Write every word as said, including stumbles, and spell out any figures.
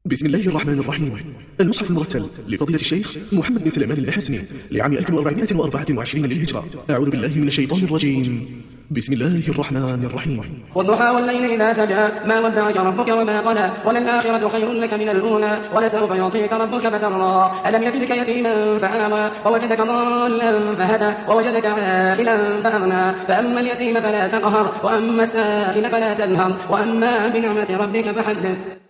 بسم الله الرحمن الرحيم. المصحف المرتل لفضيلة الشيخ محمد بن سليمان الحسني لعام ألف وأربعمائة وأربعة وعشرين للهجرة. أعوذ بالله من الشيطان الرجيم. بسم الله الرحمن الرحيم. والضحى والليل إذا سجى ما ودعك ربك وما قلى وللآخرة خير لك من الأولى ولسوف يعطيك ربك فترضى. ألم يجدك يتيما فآوى ووجدك ضالا فهدى ووجدك عائلا فأغنى فأما اليتيم فلا تقهر وأما السائل فلا تنهر وأما بنعمة ربك فحدث.